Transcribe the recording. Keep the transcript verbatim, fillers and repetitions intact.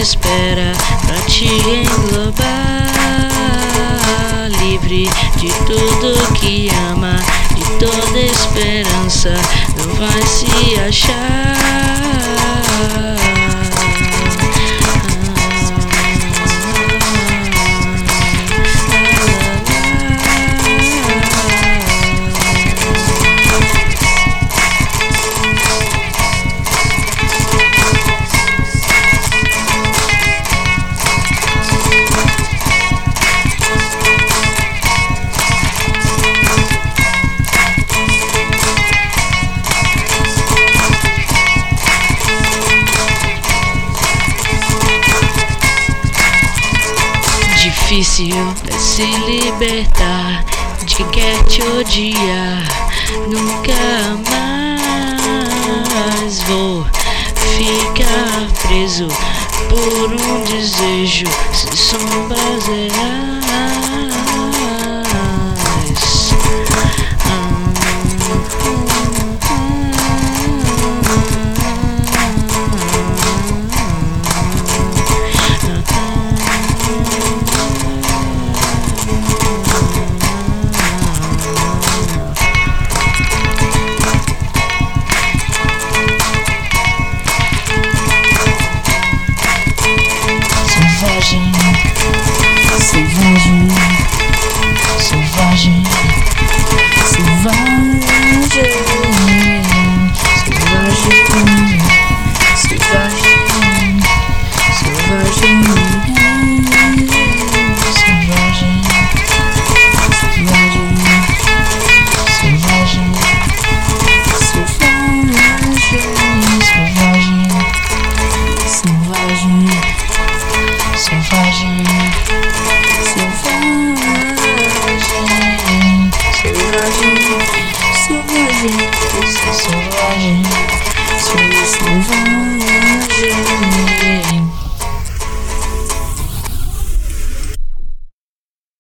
espera pra te englobar, livre de tudo que ama, de toda esperança, não vai se achar. Difícil é se libertar de quem quer te odiar. Nunca mais vou ficar preso por um desejo sem sombras reais. Selvagem, selvagem, selvagem, selvagem, selvagem, selvagem, selvagem, selvagem, selvagem, selvagem, selvagem, selvagem, selvagem, selvagem, selvagem, selvagem, selvagem.